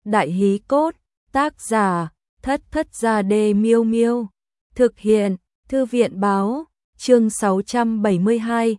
Đại hí cốt, tác giả, Thất Thất Gia Đê Miêu Miêu. Thực hiện, Thư viện báo, chương 672,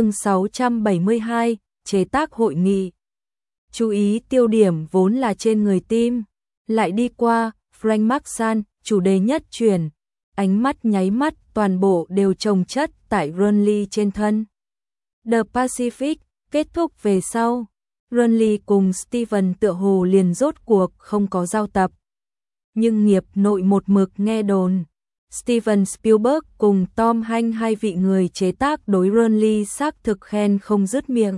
chế tác hội nghị. Chú ý tiêu điểm vốn là trên người tim, lại đi qua, Frank Marshall, chủ đề nhất truyền, ánh mắt nháy mắt toàn bộ đều chồng chất tại Renly trên thân. The Pacific, kết thúc về sau, Renly cùng Steven tựa hồ liền rốt cuộc không có giao tập. Nhưng nghiệp nội một mực nghe đồn, Steven Spielberg cùng Tom Hanks hai vị người chế tác đối Renly xác thực khen không dứt miệng.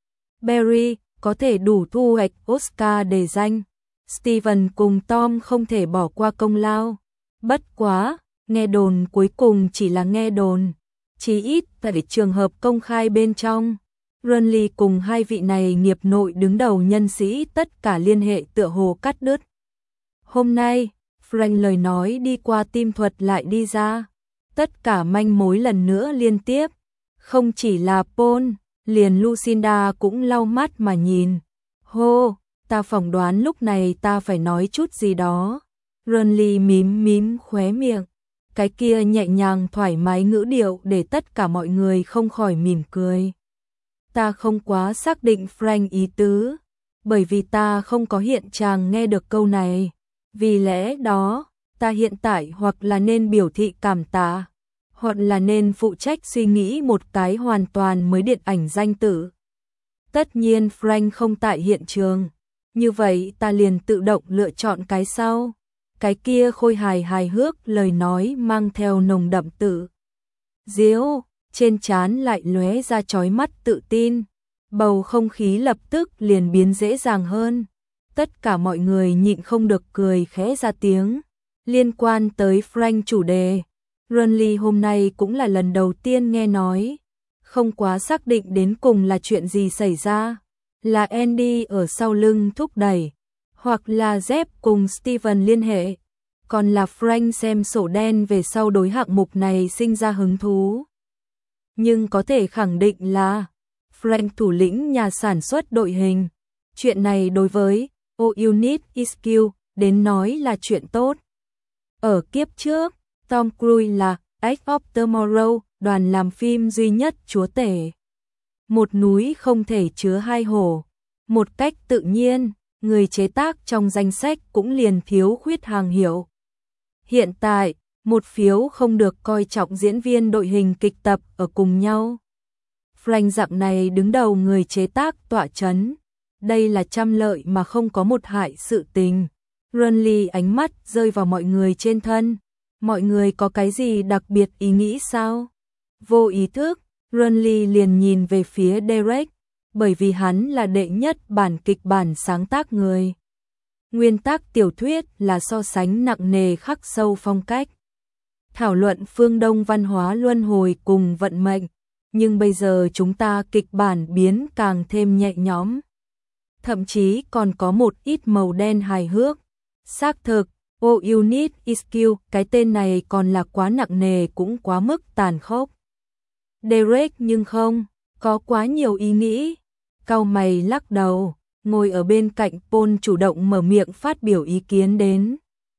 Barry có thể đủ thu hoạch Oscar để danh, Steven cùng Tom không thể bỏ qua công lao. Bất quá, nghe đồn cuối cùng chỉ là nghe đồn, chí ít tại trường hợp công khai bên trong. Renly cùng hai vị này nghiệp nội đứng đầu nhân sĩ tất cả liên hệ tựa hồ cắt đứt. Hôm nay, Frank lời nói đi qua tim thuật lại đi ra, tất cả manh mối lần nữa liên tiếp, không chỉ là Paul, liền Lucinda cũng lau mắt mà nhìn. Hô, ta phỏng đoán lúc này ta phải nói chút gì đó. Renly mím khóe miệng, cái kia nhẹ nhàng thoải mái ngữ điệu để tất cả mọi người không khỏi mỉm cười. Ta không quá xác định Frank ý tứ, bởi vì ta không có hiện trạng nghe được câu này. Vì lẽ đó, ta hiện tại hoặc là nên biểu thị cảm tạ, hoặc là nên phụ trách suy nghĩ một cái hoàn toàn mới điện ảnh danh tử. Tất nhiên Frank không tại hiện trường, như vậy ta liền tự động lựa chọn cái sau. Cái kia khôi hài hước lời nói mang theo nồng đậm tự diễu, trên trán lại lóe ra chói mắt tự tin. Bầu không khí lập tức liền biến dễ dàng hơn. Tất cả mọi người nhịn không được cười khẽ ra tiếng. Liên quan tới Frank chủ đề, Renly hôm nay cũng là lần đầu tiên nghe nói, không quá xác định đến cùng là chuyện gì xảy ra, là Andy ở sau lưng thúc đẩy, hoặc là Jeff cùng Steven liên hệ, còn là Frank xem sổ đen về sau đối hạng mục này sinh ra hứng thú. Nhưng có thể khẳng định là Frank thủ lĩnh nhà sản xuất đội hình. Chuyện này đối với All You Need Is Kill đến nói là chuyện tốt. Ở kiếp trước, Tom Cruise là Edge of Tomorrow, đoàn làm phim duy nhất chúa tể. Một núi không thể chứa hai hổ. Một cách tự nhiên, người chế tác trong danh sách cũng liền thiếu khuyết hàng hiệu. Hiện tại, một phiếu không được coi trọng diễn viên đội hình kịch tập ở cùng nhau. Frank dạng này đứng đầu người chế tác tọa chấn. Đây là trăm lợi mà không có một hại sự tình. Renly ánh mắt rơi vào mọi người trên thân. Mọi người có cái gì đặc biệt ý nghĩ sao? Vô ý thức, Renly liền nhìn về phía Derek, bởi vì hắn là đệ nhất bản kịch bản sáng tác người. Nguyên tác tiểu thuyết là so sánh nặng nề khắc sâu phong cách. Thảo luận phương Đông văn hóa luân hồi cùng vận mệnh, nhưng bây giờ chúng ta kịch bản biến càng thêm nhẹ nhõm. Thậm chí còn có một ít màu đen hài hước. Xác thực, All You Need Is Kill, cái tên này còn là quá nặng nề cũng quá mức tàn khốc. Derek nhưng không, có quá nhiều ý nghĩ. Cau mày lắc đầu, ngồi ở bên cạnh Paul chủ động mở miệng phát biểu ý kiến đến.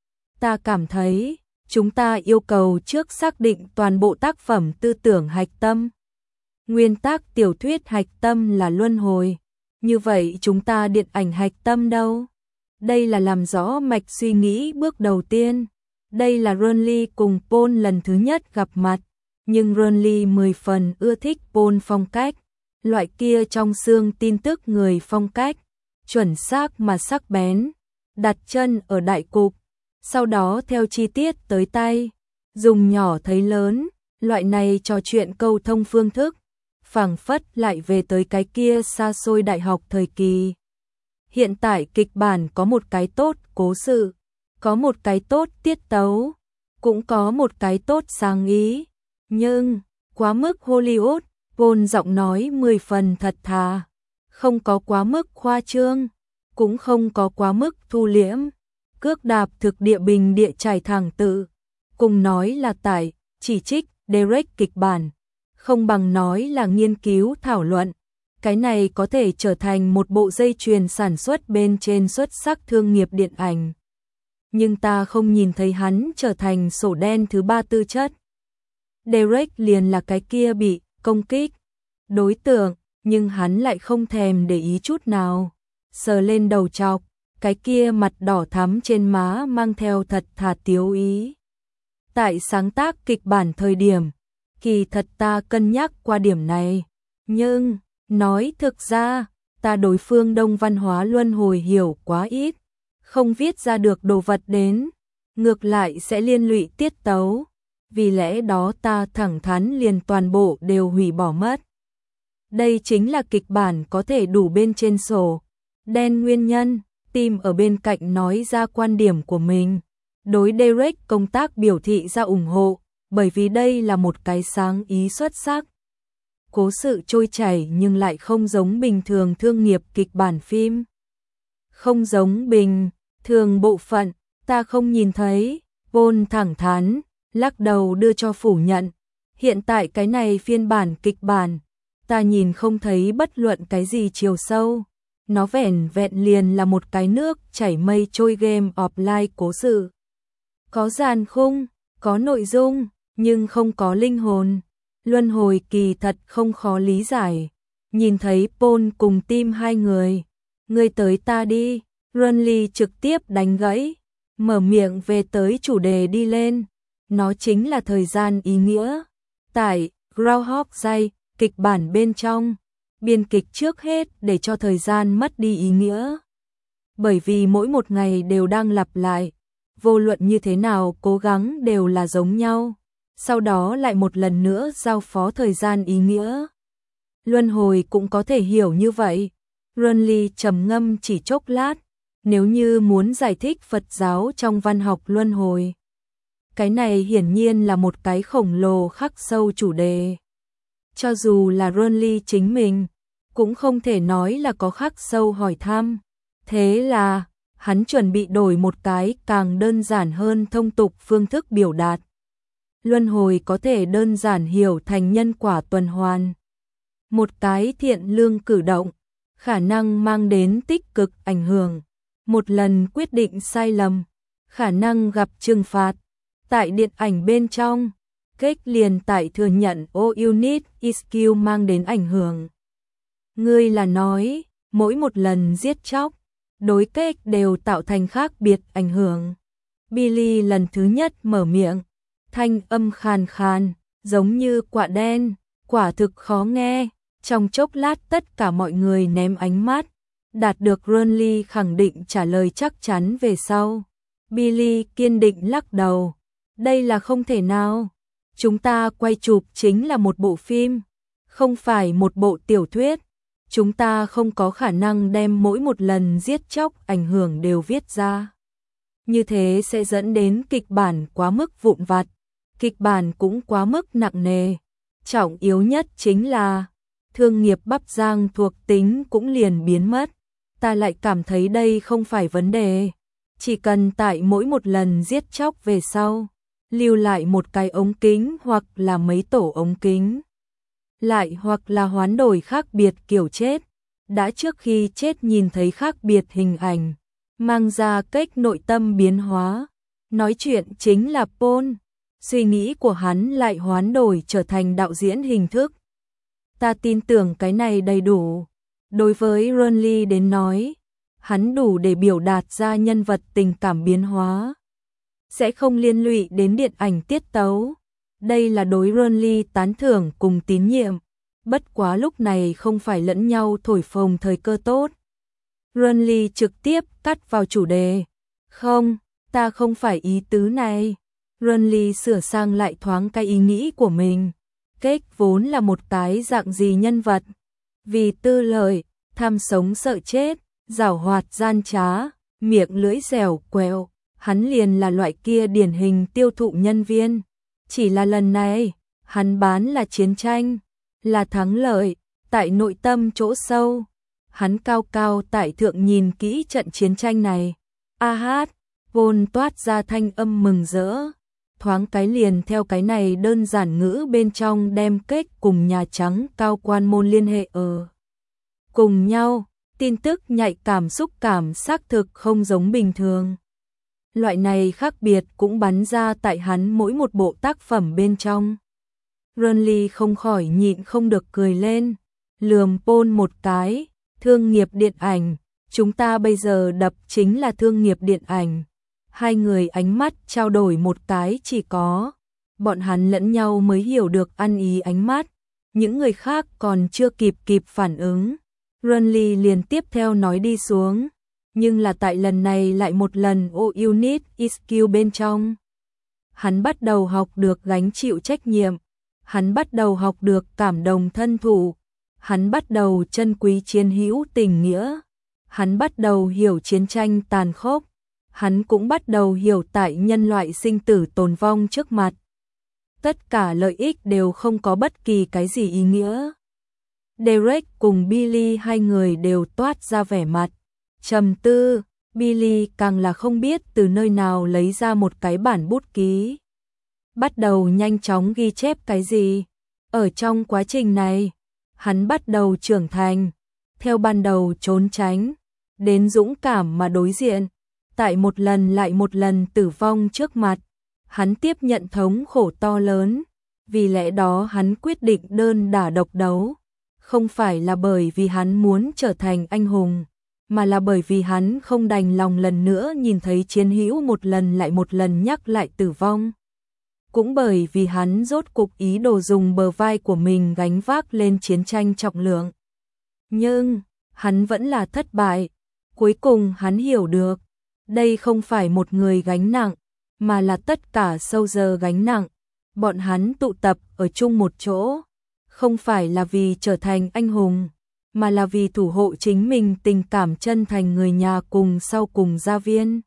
Ta cảm thấy, chúng ta yêu cầu trước xác định toàn bộ tác phẩm tư tưởng hạch tâm. Nguyên tác tiểu thuyết hạch tâm là luân hồi. Như vậy chúng ta điện ảnh hạch tâm đâu? Đây là làm rõ mạch suy nghĩ bước đầu tiên. Đây là Renly cùng Paul lần thứ nhất gặp mặt. Nhưng Renly 10 phần ưa thích Paul phong cách. Loại kia trong xương tin tức người phong cách. Chuẩn xác mà sắc bén. Đặt chân ở đại cục. Sau đó theo chi tiết tới tay. Dùng nhỏ thấy lớn. Loại này trò chuyện câu thông phương thức. Phảng phất lại về tới cái kia xa xôi đại học thời kỳ. Hiện tại kịch bản có một cái tốt cố sự, có một cái tốt tiết tấu, cũng có một cái tốt sáng ý. Nhưng, quá mức Hollywood, Paul giọng nói 10 phần thật thà. Không có quá mức khoa trương, cũng không có quá mức thu liễm. Cước đạp thực địa bình địa trải thẳng tự. Cùng nói là tải, chỉ trích, Derek kịch bản. Không bằng nói là nghiên cứu thảo luận. Cái này có thể trở thành một bộ dây chuyền sản xuất bên trên xuất sắc thương nghiệp điện ảnh. Nhưng ta không nhìn thấy hắn trở thành sổ đen thứ ba tư chất. Derek liền là cái kia bị công kích đối tượng, nhưng hắn lại không thèm để ý chút nào. Sờ lên đầu chọc, cái kia mặt đỏ thắm trên má mang theo thật thà tiếu ý. Tại sáng tác kịch bản thời điểm, kỳ thật ta cân nhắc qua điểm này, nhưng nói thực ra, ta đối phương Đông văn hóa luân hồi hiểu quá ít, không viết ra được đồ vật đến, ngược lại sẽ liên lụy tiết tấu, vì lẽ đó ta thẳng thắn liền toàn bộ đều hủy bỏ mất. Đây chính là kịch bản có thể đủ bên trên sổ đen nguyên nhân. Tim ở bên cạnh nói ra quan điểm của mình, đối Derek công tác biểu thị ra ủng hộ, bởi vì đây là một cái sáng ý xuất sắc. Cố sự trôi chảy nhưng lại không giống bình thường thương nghiệp kịch bản phim. Không giống bình thường bộ phận, ta không nhìn thấy, Paul thẳng thắn, lắc đầu đưa cho phủ nhận. Hiện tại cái này phiên bản kịch bản, ta nhìn không thấy bất luận cái gì chiều sâu. Nó vẻn vẹn liền là một cái nước chảy mây trôi game of life cố sự. Có dàn khung, có nội dung, nhưng không có linh hồn. Luân hồi kỳ thật không khó lý giải. Nhìn thấy Paul cùng Tim hai người. Ngươi tới ta đi, Renly trực tiếp đánh gãy. Mở miệng về tới chủ đề đi lên. Nó chính là thời gian ý nghĩa. Tại Groundhog Day, kịch bản bên trong. Biên kịch trước hết để cho thời gian mất đi ý nghĩa. Bởi vì mỗi một ngày đều đang lặp lại, vô luận như thế nào cố gắng đều là giống nhau, sau đó lại một lần nữa giao phó thời gian ý nghĩa. Luân hồi cũng có thể hiểu như vậy. Renly trầm ngâm chỉ chốc lát, nếu như muốn giải thích Phật giáo trong văn học luân hồi. Cái này hiển nhiên là một cái khổng lồ khắc sâu chủ đề. Cho dù là Renly chính mình, cũng không thể nói là có khắc sâu hỏi thăm. Thế là, hắn chuẩn bị đổi một cái càng đơn giản hơn thông tục phương thức biểu đạt. Luân hồi có thể đơn giản hiểu thành nhân quả tuần hoàn. Một cái thiện lương cử động, khả năng mang đến tích cực ảnh hưởng. Một lần quyết định sai lầm, khả năng gặp trừng phạt. Tại điện ảnh bên trong, kết liền tại thừa nhận all you need is kill mang đến ảnh hưởng. Ngươi là nói, mỗi một lần giết chóc, đối kết đều tạo thành khác biệt ảnh hưởng. Billy lần thứ nhất mở miệng, thanh âm khàn khàn, giống như quạ đen, quả thực khó nghe. Trong chốc lát tất cả mọi người ném ánh mắt, đạt được Renly khẳng định trả lời chắc chắn về sau. Billy kiên định lắc đầu, đây là không thể nào. Chúng ta quay chụp chính là một bộ phim, không phải một bộ tiểu thuyết. Chúng ta không có khả năng đem mỗi một lần giết chóc ảnh hưởng đều viết ra. Như thế sẽ dẫn đến kịch bản quá mức vụn vặt, kịch bản cũng quá mức nặng nề. Trọng yếu nhất chính là thương nghiệp bắp rang thuộc tính cũng liền biến mất. Ta lại cảm thấy đây không phải vấn đề. Chỉ cần tại mỗi một lần giết chóc về sau, lưu lại một cái ống kính hoặc là mấy tổ ống kính. Lại hoặc là hoán đổi khác biệt kiểu chết, đã trước khi chết nhìn thấy khác biệt hình ảnh, mang ra cách nội tâm biến hóa. Nói chuyện chính là Paul, suy nghĩ của hắn lại hoán đổi trở thành đạo diễn hình thức. Ta tin tưởng cái này đầy đủ. Đối với Renly đến nói, hắn đủ để biểu đạt ra nhân vật tình cảm biến hóa, sẽ không liên lụy đến điện ảnh tiết tấu. Đây là đối Renly tán thưởng cùng tín nhiệm. Bất quá lúc này không phải lẫn nhau thổi phồng thời cơ tốt. Renly trực tiếp cắt vào chủ đề. Không, ta không phải ý tứ này. Renly sửa sang lại thoáng cái ý nghĩ của mình. Kết vốn là một cái dạng gì nhân vật. Vì tư lợi, tham sống sợ chết, giảo hoạt gian trá, miệng lưỡi dẻo quẹo. Hắn liền là loại kia điển hình tiêu thụ nhân viên. Chỉ là lần này, hắn bán là chiến tranh, là thắng lợi, tại nội tâm chỗ sâu. Hắn cao cao tại thượng nhìn kỹ trận chiến tranh này. A hát, Paul toát ra thanh âm mừng rỡ. Thoáng cái liền theo cái này đơn giản ngữ bên trong đem kết cùng Nhà Trắng cao quan môn liên hệ ở. cùng nhau, tin tức nhạy cảm xúc cảm xác thực không giống bình thường. Loại này khác biệt cũng bắn ra tại hắn mỗi một bộ tác phẩm bên trong. Renly không khỏi nhịn không được cười lên, lườm Paul một cái, thương nghiệp điện ảnh, chúng ta bây giờ đập chính là thương nghiệp điện ảnh. Hai người ánh mắt trao đổi một cái chỉ có, bọn hắn lẫn nhau mới hiểu được ăn ý ánh mắt, những người khác còn chưa kịp phản ứng. Renly liền tiếp theo nói đi xuống, nhưng là tại lần này lại một lần all you need is skill bên trong. Hắn bắt đầu học được gánh chịu trách nhiệm, hắn bắt đầu học được cảm động thân thủ, hắn bắt đầu trân quý chiến hữu tình nghĩa, hắn bắt đầu hiểu chiến tranh tàn khốc, hắn cũng bắt đầu hiểu tại nhân loại sinh tử tồn vong trước mặt. Tất cả lợi ích đều không có bất kỳ cái gì ý nghĩa. Derek cùng Billy hai người đều toát ra vẻ mặt trầm tư, Billy càng là không biết từ nơi nào lấy ra một cái bản bút ký. Bắt đầu nhanh chóng ghi chép cái gì. Ở trong quá trình này, hắn bắt đầu trưởng thành, theo ban đầu trốn tránh, đến dũng cảm mà đối diện, tại một lần lại một lần tử vong trước mặt, hắn tiếp nhận thống khổ to lớn, vì lẽ đó hắn quyết định đơn đả độc đấu, không phải là bởi vì hắn muốn trở thành anh hùng, mà là bởi vì hắn không đành lòng lần nữa nhìn thấy chiến hữu một lần lại một lần nhắc lại tử vong. Cũng bởi vì hắn rốt cục ý đồ dùng bờ vai của mình gánh vác lên chiến tranh trọng lượng. Nhưng, hắn vẫn là thất bại. Cuối cùng hắn hiểu được, đây không phải một người gánh nặng, mà là tất cả soldier gánh nặng. Bọn hắn tụ tập ở chung một chỗ, không phải là vì trở thành anh hùng, mà là vì thủ hộ chính mình tình cảm chân thành người nhà cùng sau cùng gia viên.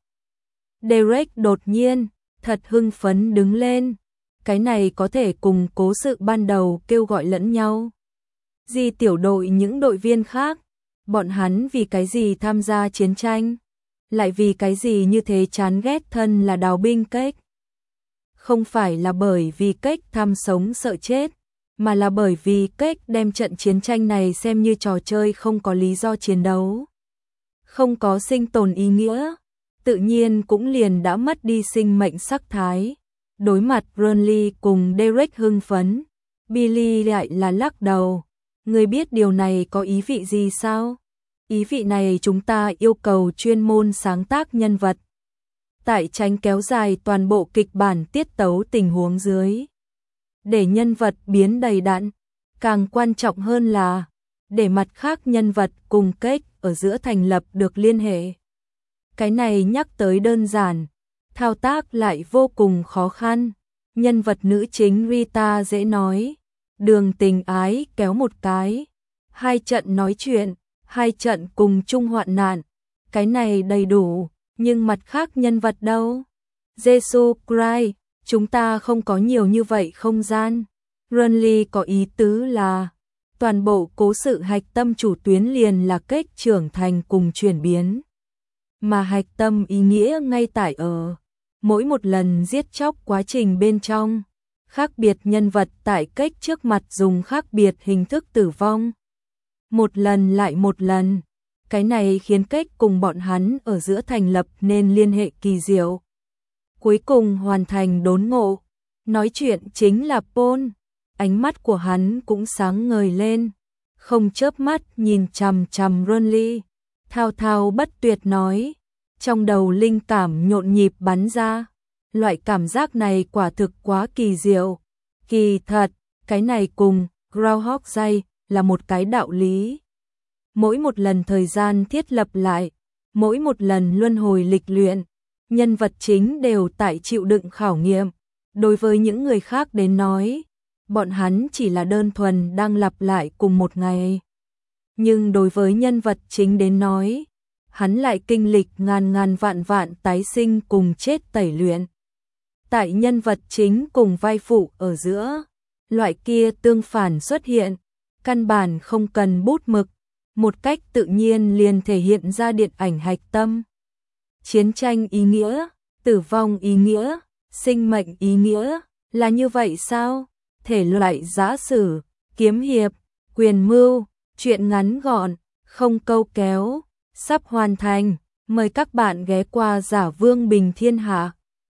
Derek đột nhiên, thật hưng phấn đứng lên, cái này có thể cùng cố sự ban đầu kêu gọi lẫn nhau. Di tiểu đội những đội viên khác, bọn hắn vì cái gì tham gia chiến tranh, lại vì cái gì như thế chán ghét thân là đào binh Cách. Không phải là bởi vì Cách tham sống sợ chết, mà là bởi vì Cách đem trận chiến tranh này xem như trò chơi không có lý do chiến đấu, không có sinh tồn ý nghĩa, tự nhiên cũng liền đã mất đi sinh mệnh sắc thái. Đối mặt Renly cùng Derek hưng phấn, Billy lại là lắc đầu. Người biết điều này có ý vị gì sao? Ý vị này chúng ta yêu cầu chuyên môn sáng tác nhân vật, tại tránh kéo dài toàn bộ kịch bản tiết tấu tình huống dưới, để nhân vật biến đầy đặn. Càng quan trọng hơn là để mặt khác nhân vật cùng Cách ở giữa thành lập được liên hệ. Cái này nhắc tới đơn giản, thao tác lại vô cùng khó khăn. Nhân vật nữ chính Rita dễ nói, đường tình ái kéo một cái, hai trận nói chuyện, hai trận cùng chung hoạn nạn, cái này đầy đủ, nhưng mặt khác nhân vật đâu? Jesus Christ, chúng ta không có nhiều như vậy không gian. Renly có ý tứ là, toàn bộ cố sự hạch tâm chủ tuyến liền là Cách trưởng thành cùng chuyển biến, mà hạch tâm ý nghĩa ngay tại ở mỗi một lần giết chóc quá trình bên trong, khác biệt nhân vật tại Cách trước mặt dùng khác biệt hình thức tử vong. Một lần lại một lần, cái này khiến Cách cùng bọn hắn ở giữa thành lập nên liên hệ kỳ diệu. Cuối cùng hoàn thành đốn ngộ, nói chuyện chính là Paul, ánh mắt của hắn cũng sáng ngời lên, không chớp mắt nhìn chằm chằm Renly, thao thao bất tuyệt nói, trong đầu linh cảm nhộn nhịp bắn ra. Loại cảm giác này quả thực quá kỳ diệu. Kỳ thật, cái này cùng Groundhog Day là một cái đạo lý. Mỗi một lần thời gian thiết lập lại, mỗi một lần luân hồi lịch luyện, nhân vật chính đều tại chịu đựng khảo nghiệm. Đối với những người khác đến nói, bọn hắn chỉ là đơn thuần đang lặp lại cùng một ngày. Nhưng đối với nhân vật chính đến nói, hắn lại kinh lịch ngàn ngàn vạn vạn tái sinh cùng chết tẩy luyện. Tại nhân vật chính cùng vai phụ ở giữa, loại kia tương phản xuất hiện, căn bản không cần bút mực, một cách tự nhiên liền thể hiện ra điện ảnh hạch tâm. Chiến tranh ý nghĩa, tử vong ý nghĩa, sinh mệnh ý nghĩa, là như vậy sao? Thể loại giã sử, kiếm hiệp, quyền mưu, truyện ngắn gọn, không câu kéo, sắp hoàn thành. Mời các bạn ghé qua Giả Vương Bình Thiên Hạ.